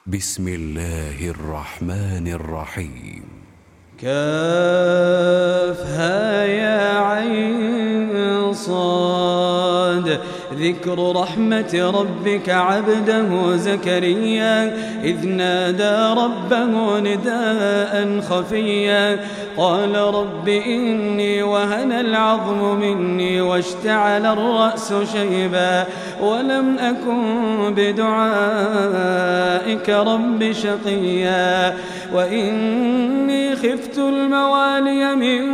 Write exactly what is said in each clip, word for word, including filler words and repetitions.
بسم الله الرحمن الرحيم. كافها يا عين صاد. ذكر رحمة ربك عبده زكريا إذ نادى ربه نداء خفيا قال رب إني وهن العظم مني واشتعل الرأس شيبا ولم أكن بدعائك رب شقيا وإني خفت الموالي من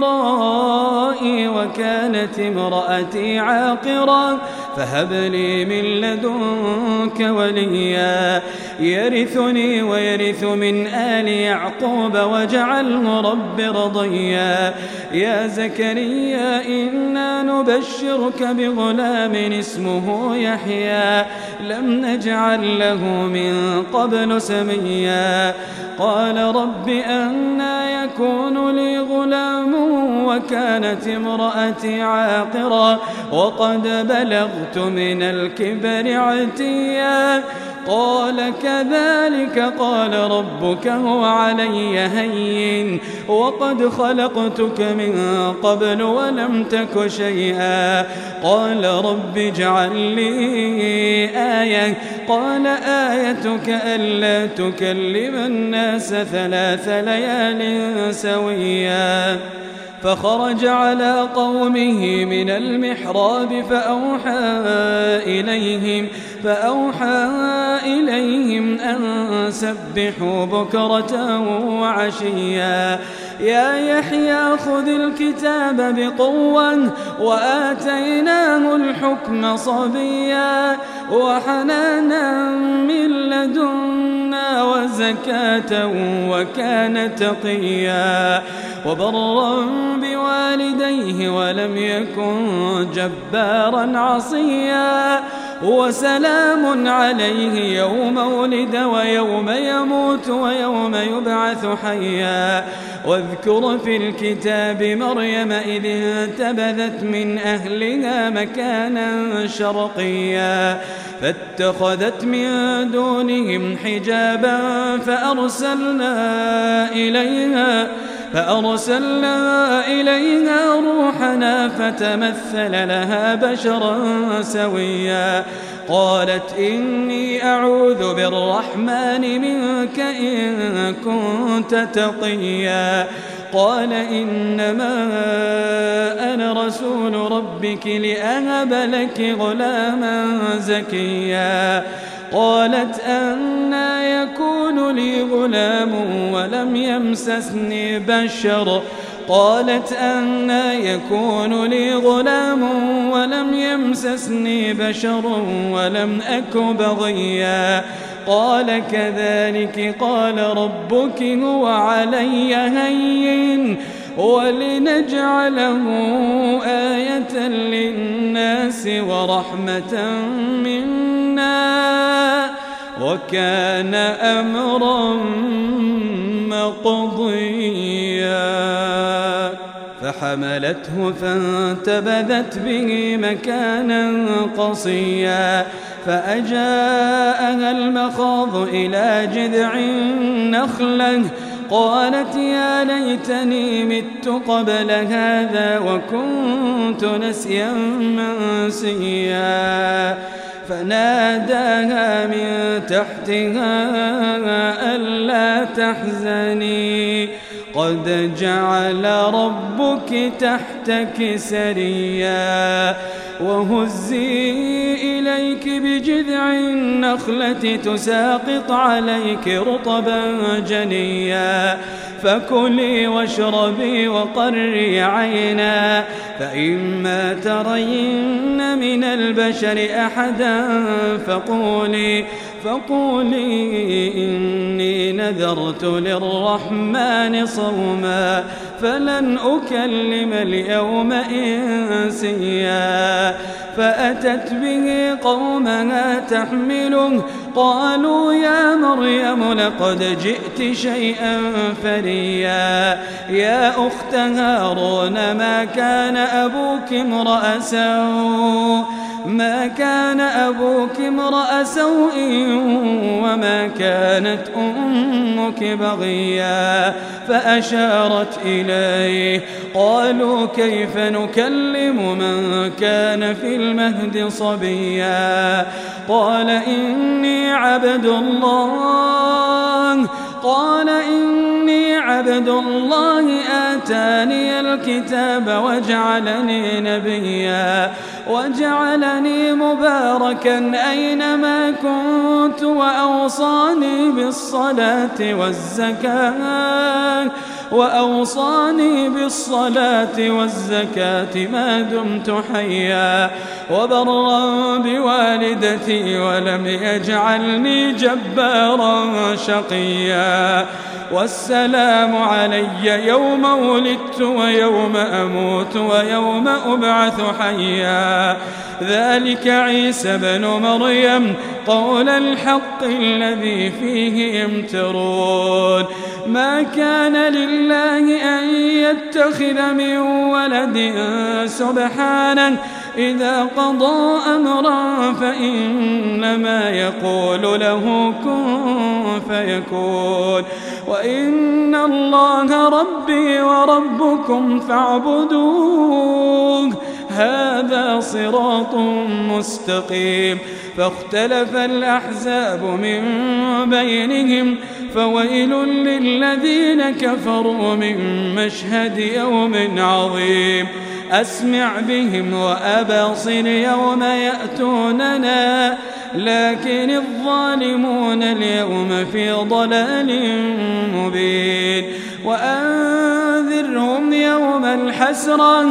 ورائي وكانت امرأتي عاقرا فهب لي من لدنك وليا يرثني ويرث من آل يعقوب واجعله رب رضيا يا زكريا إنا نبشرك بغلام اسمه يحيى لم نجعل له من قبل سميا قال رب أنى يكون لي غلام وكانت امرأتي عاقرا وقد بلغت من الكبر عتيا قال كذلك قال ربك هو علي هين وقد خلقتك من قبل ولم تك شيئا قال رب اجعل لي آية قال آيتك ألا تكلم الناس ثلاث ليال سويا فخرج على قومه من المحراب فأوحى إليهم فأوحى إليهم أن سبحوا بكرة وعشيا يا يحيى خذ الكتاب بقوة وآتيناه الحكم صبيا وحنانا من لدنا وزكاة وكان تقيا وبرا بوالديه ولم يكن جبارا عصيا وسلام عليه يوم ولد ويوم يموت ويوم يبعث حيا واذكر في الكتاب مريم إذ انتبذت من أهلها مكانا شرقيا فاتخذت من دونهم حجابا فأرسلنا إليها فأرسلنا إليها روحنا فتمثل لها بشرا سويا قالت إني أعوذ بالرحمن منك إن كنت تقيا قال إنما أنا رسول ربك لأهب لك غلاما زكيا قالت أنى يكون لي غلام ولم يمسسني بشر قالت أنى يكون لي غلام ولم يمسسني بشر ولم أك بغيا قال كذلك قال ربك هو علي هين ولنجعله آية للناس ورحمة منا وكان أمرا مقضيا فحملته فانتبذت به مكانا قصيا فأجاءها المخاض إلى جذع النخلة قالت يا ليتني مت قبل هذا وكنت نسيا منسيا فناداها من تحتها ألا تحزني قد جعل ربك تحتك سريا وهزي إليك بجذع النخلة تساقط عليك رطبا جنيا فكلي واشربي وقري عينا فإما ترين من البشر أحدا فقولي فقولي إني نذرت للرحمن صوما فلن أكلم اليوم إنسيا فأتت به قومها تحمله قالوا يا مريم لقد جئت شيئا فريا يا أخت هارون ما كان أبوك امرأ سوء ما كان أبوك امرأ سوء وما كانت أمك بغيا فأشارت إليه. قالوا كيف نكلم من كان في المهد صبيا قال إني عبد الله قال إني عبد الله آتاني الكتاب وجعلني نبيا وجعلني مباركا أينما كنت وأوصاني بالصلاة والزكاة وأوصاني بالصلاة والزكاة ما دمت حيا وبرا بوالدتي ولم يجعلني جبارا شقيا والسلام علي يوم ولدت ويوم أموت ويوم أبعث حيا ذلك عيسى بن مريم قول الحق الذي فيه يمترون. ما كان لله أن يتخذ من ولد سبحانه إذا قضى أمرا فإنما يقول له كن فيكون. وإن الله ربي وربكم فاعبدوه هذا صراط مستقيم. فاختلف الأحزاب من بينهم فويل للذين كفروا من مشهد يوم عظيم. أسمع بهم وأبصر يوم يأتوننا لكن الظالمون اليوم في ضلال مبين. وأنذرهم يوم الحسرة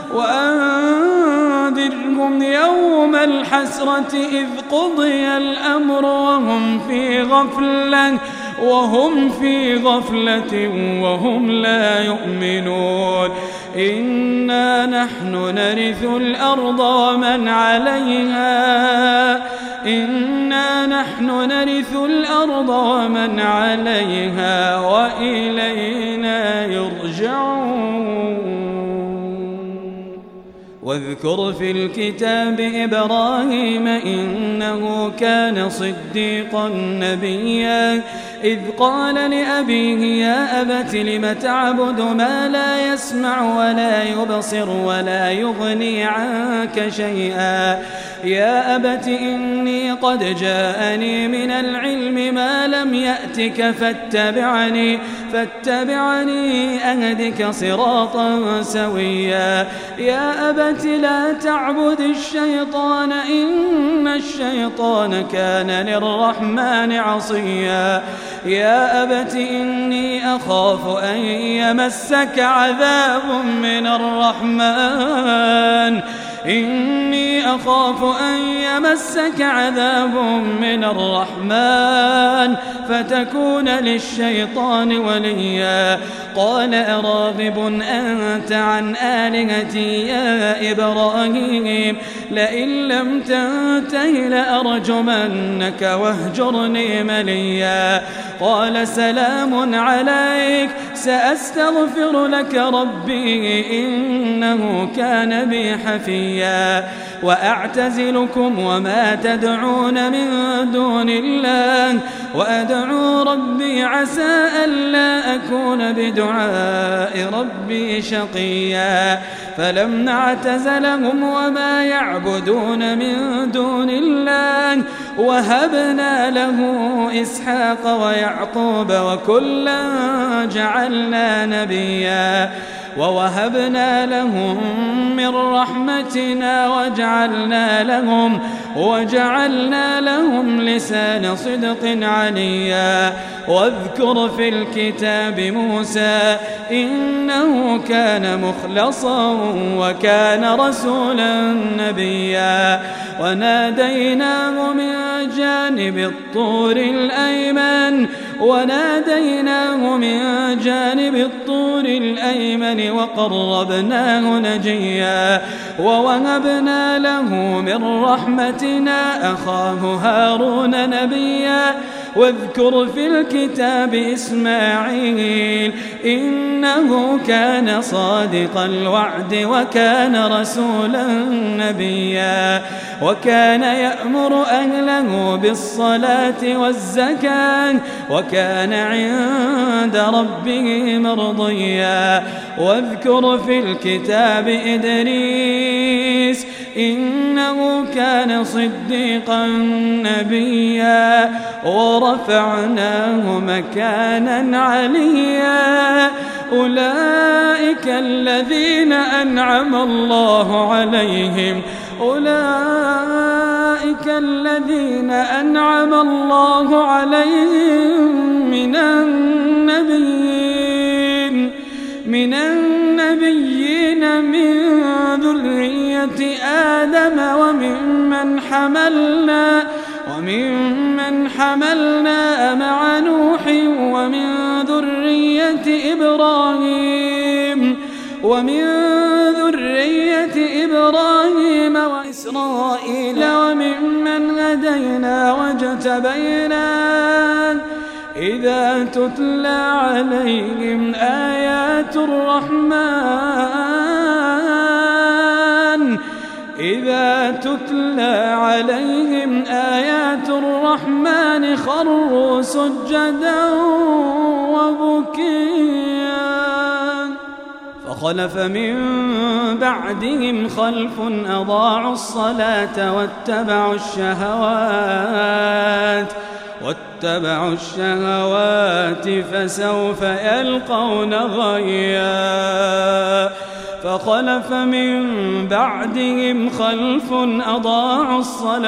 وأنذرهم يوم الحسرة إذ قضي الأمر وهم في غفلة وهم في غفلة وهم لا يؤمنون. إنا نحن نرث الأرض ومن عليها إنا نحن نرث الأرض ومن عليها وإلينا يرجعون. واذكر في الكتاب إبراهيم إنه كان صديقا نبيا إذ قال لأبيه يا أبت لم تعبد ما لا يسمع ولا يبصر ولا يغني عنك شيئا يا أبت إني قد جاءني من العلم ما لم يأتك فاتبعني فاتبعني أهدك صراطا سويا يا أبت لا تعبد الشيطان إن الشيطان كان للرحمن عصيا يا أبت إني أخاف أن يمسك عذاب من الرحمن إني أخاف أن يمسك عذاب من الرحمن فتكون للشيطان وليا قال أراغب أنت عن آلهتي يا إبراهيم لئن لم تنته لأرجمنك واهجرني مليا قال سلام عليك سأستغفر لك ربي إنه كان بي حفيا وأعتزلكم وما تدعون من دون الله وأدعو ربي عسى ألا أكون بدعاء ربي شقيا فلما اعتزلهم وما يعبدون من دون الله وهبنا له إسحاق ويعقوب وكلا جعلنا نبيا ووهبنا لهم من رحمتنا وجعلنا لهم وجعلنا لهم لسان صدق عليا واذكر في الكتاب موسى إنه كان مخلصا وكان رسولا نبيا وناديناه من جانب الطور الأيمن وناديناه من جانب الطور الأيمن وقربناه نجيا ووهبنا له من رحمتنا أخاه هارون نبيا واذكر في الكتاب إسماعيل إنه كان صادق الوعد وكان رسولا نبيا وكان يأمر أهله بالصلاة والزكاة وكان عند ربه مرضيا واذكر في الكتاب إدريس إنه كان صديقا نبيا ورفعناه مكانا عليا أولئك الذين أنعم الله عليهم أولئك الذين أنعم الله عليهم من النبيين من النبيين من ذرية آدم وممن حملنا وممن حملنا مع نوح ومن ذرية إبراهيم ومن ذرية إبراهيم وإسرائيل وممن هدينا واجتبينا إذا تتلى عليهم آيات الرحمن إذا تتلى عليهم آيات الرحمن خروا سجدا وبكيا فخلف من بعدهم خلف أضاعوا الصلاة واتبعوا الشهوات واتبعوا الشهوات فسوف يلقون غيا فخلف من بعدهم خلف أضاعوا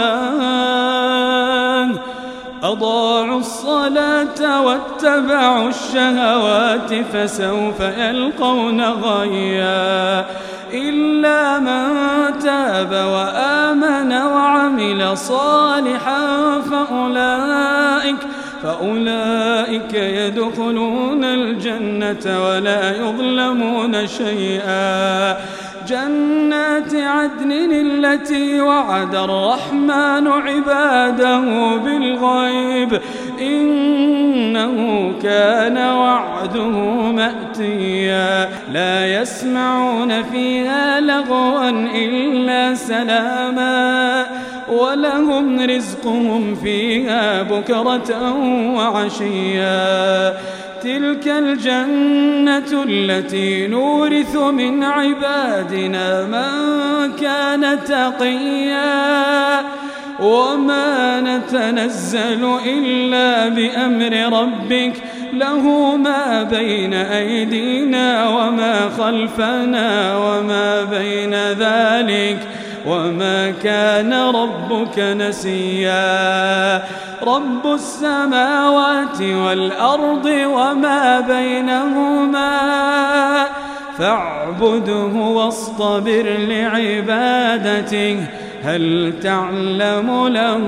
الصلاة أضاعوا الصلاة واتبعوا الشهوات فسوف يلقون غيا إلا من تاب وآمن وعمل صالحا فأولئك فأولئك يدخلون الجنة ولا يظلمون شيئا جنات عدن التي وعد الرحمن عباده بالغيب إنه كان وعده مأتيا لا يسمعون فيها لغوا إلا سلاما ولهم رزقهم فيها بكرة وعشيا تلك الجنة التي نورث من عبادنا من كان تقيا وما نتنزل إلا بأمر ربك له ما بين أيدينا وما خلفنا وما بين ذلك وما كان ربك نسيا رب السماوات والأرض وما بينهما فاعبده واصطبر لعبادته هل تعلم له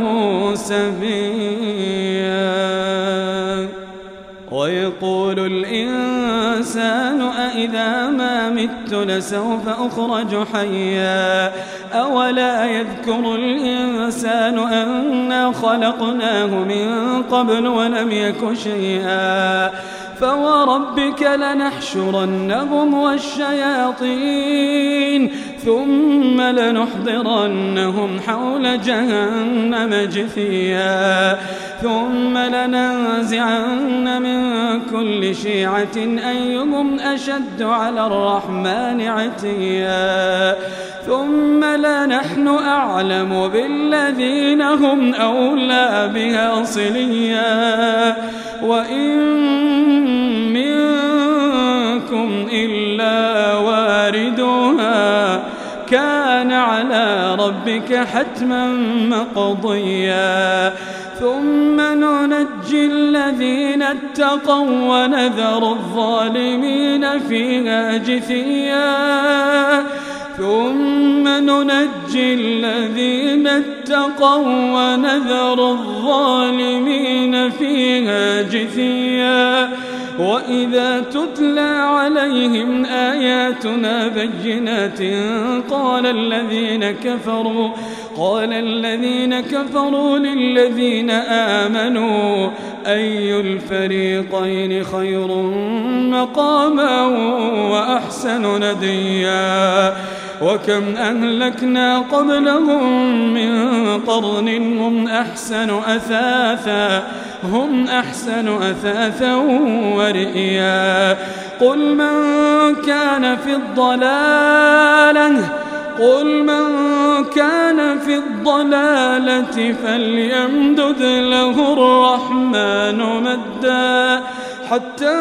سميا ويقول الإنسان أإذا ما مت لسوف أخرج حيا أولا يذكر الإنسان أنا خلقناه من قبل ولم يك شيئا فوربك لنحشرنهم والشياطين ثم لنحضرنهم حول جهنم جثيا ثم لننزعن من كل شيعة أيهم أشد على الرحمن عتيا ثم لنحن أعلم بالذين هم أولى بها صليا وإن منكم إلا واردها كان على ربك حتما مقضيا ثم ننجي الذين اتقوا ونذر الظالمين فيها جثيا ثم ننجي الذين اتقوا ونذر الظالمين فيها جثيا وإذا تتلى عليهم آياتنا بينات قال الذين كفروا قال الذين كفروا للذين آمنوا أي الفريقين خير مقاما وأحسن نديا وكم أهلكنا قبلهم من قرن هم أحسن أثاثا هم أحسن أثاثا ورئيا قل من كان في الضلالة قل من كان في الضلالة فليمدد له الرحمن مدا حتى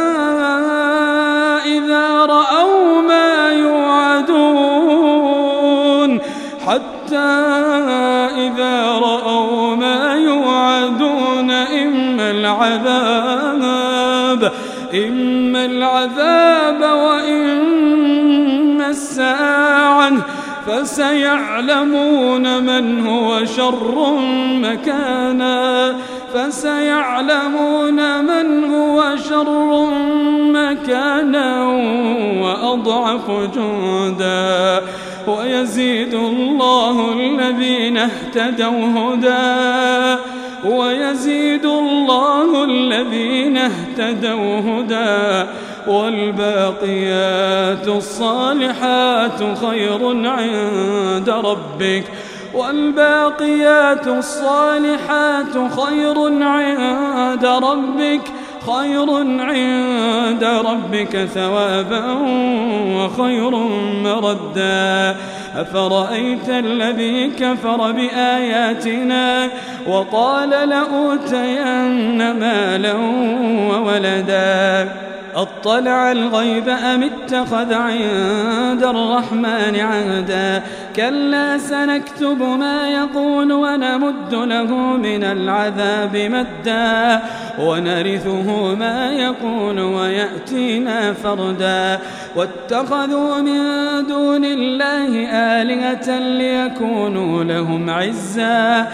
إذا رأوا ما يوعدون حتى إذا رأوا ما يوعدون إما العذاب إما العذاب وإما الساعة فسيعلمون من هو شر مكانا فسيعلمون من هو شر مكانا وأضعف جندا ويزيد الله الذين اهتدوا هدى ويزيد الله الذين اهتدوا هدى والباقيات الصالحات خير عند ربك والباقيات الصالحات خير عند ربك خير عند ربك ثوابا وخير مردا أفرأيت الذي كفر بآياتنا وقال لأوتين مالا وولدا أطلع الغيب أم اتخذ عند الرحمن عهدا كلا سنكتب ما يقول ونمد له من العذاب مدا ونرثه ما يقول ويأتينا فردا واتخذوا من دون الله آلهة ليكونوا لهم عزا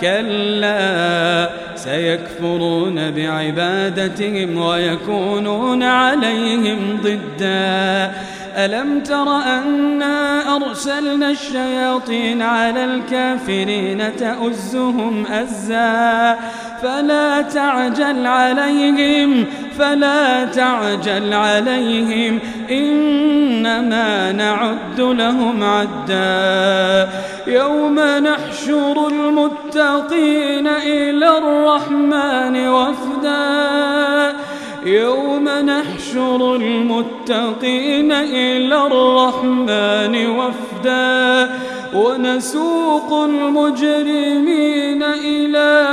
كلا سيكفرون بعبادتهم ويكونون عليهم ضدا ألم تر أنا أرسلنا الشياطين على الكافرين تؤزهم أزا فلا تعجل عليهم فلا تعجل عليهم إنما نعد لهم عدا يوم نحشر المتقين إلى الرحمن وفدا يوم نحشر المتقين إلى الرحمن وفدا ونسوق المجرمين إلى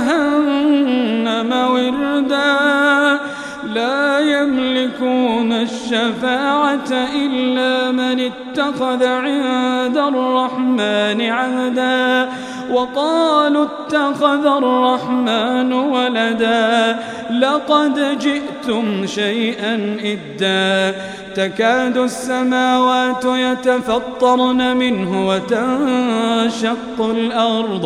جهنم وردا لا يملكون الشفاعة إلا من اتخذ عند الرحمن عهدا وقالوا اتخذ الرحمن ولدا لقد جئتم شيئا إدا تكاد السماوات يتفطرن منه وتنشق الأرض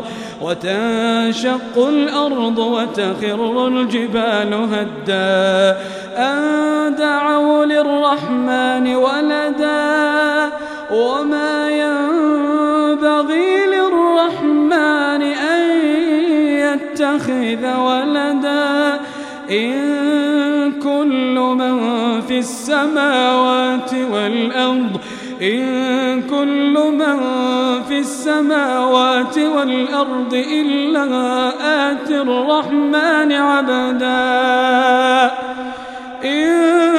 وتنشق الأرض وتخر الجبال هدا أن دعوا للرحمن ولدا وما ينبغي للرحمن أن يتخذ ولدا إن كل من في السماوات والأرض إن كل من في السماوات والأرض إلا آتي الرحمن عبدا إن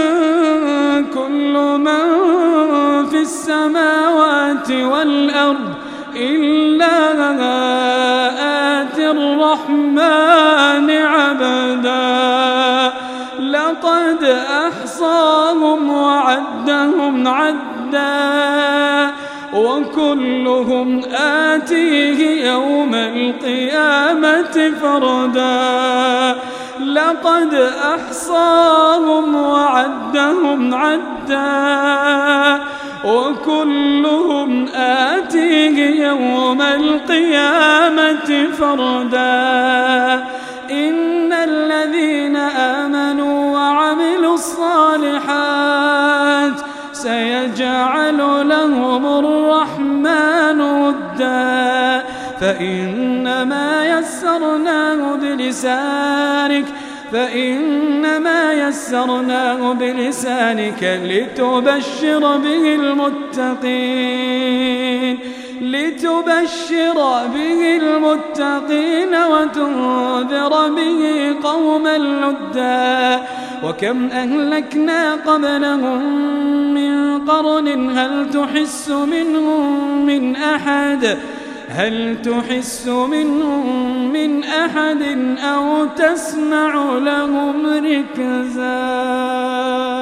كل من في السماوات والأرض إلا آتي الرحمن عبدا لقد أحصاهم وعدهم عدا وكلهم آتيه يوم القيامة فردا لقد أحصاهم وعدهم عدا وكلهم آتيه يوم القيامة فردا إن الذين آمنوا وعملوا الصالحات سيجعل لهم الرحمن ودا فإنما يسرناه بلسانك فإنما يسرناه بلسانك لتبشر به المتقين لتبشر به المتقين وتنذر به قوما لدا وكم أهلكنا قبلهم من قرن هل تحس منهم من أحد هل تحس منهم من أحد أو تسمع لهم ركزا.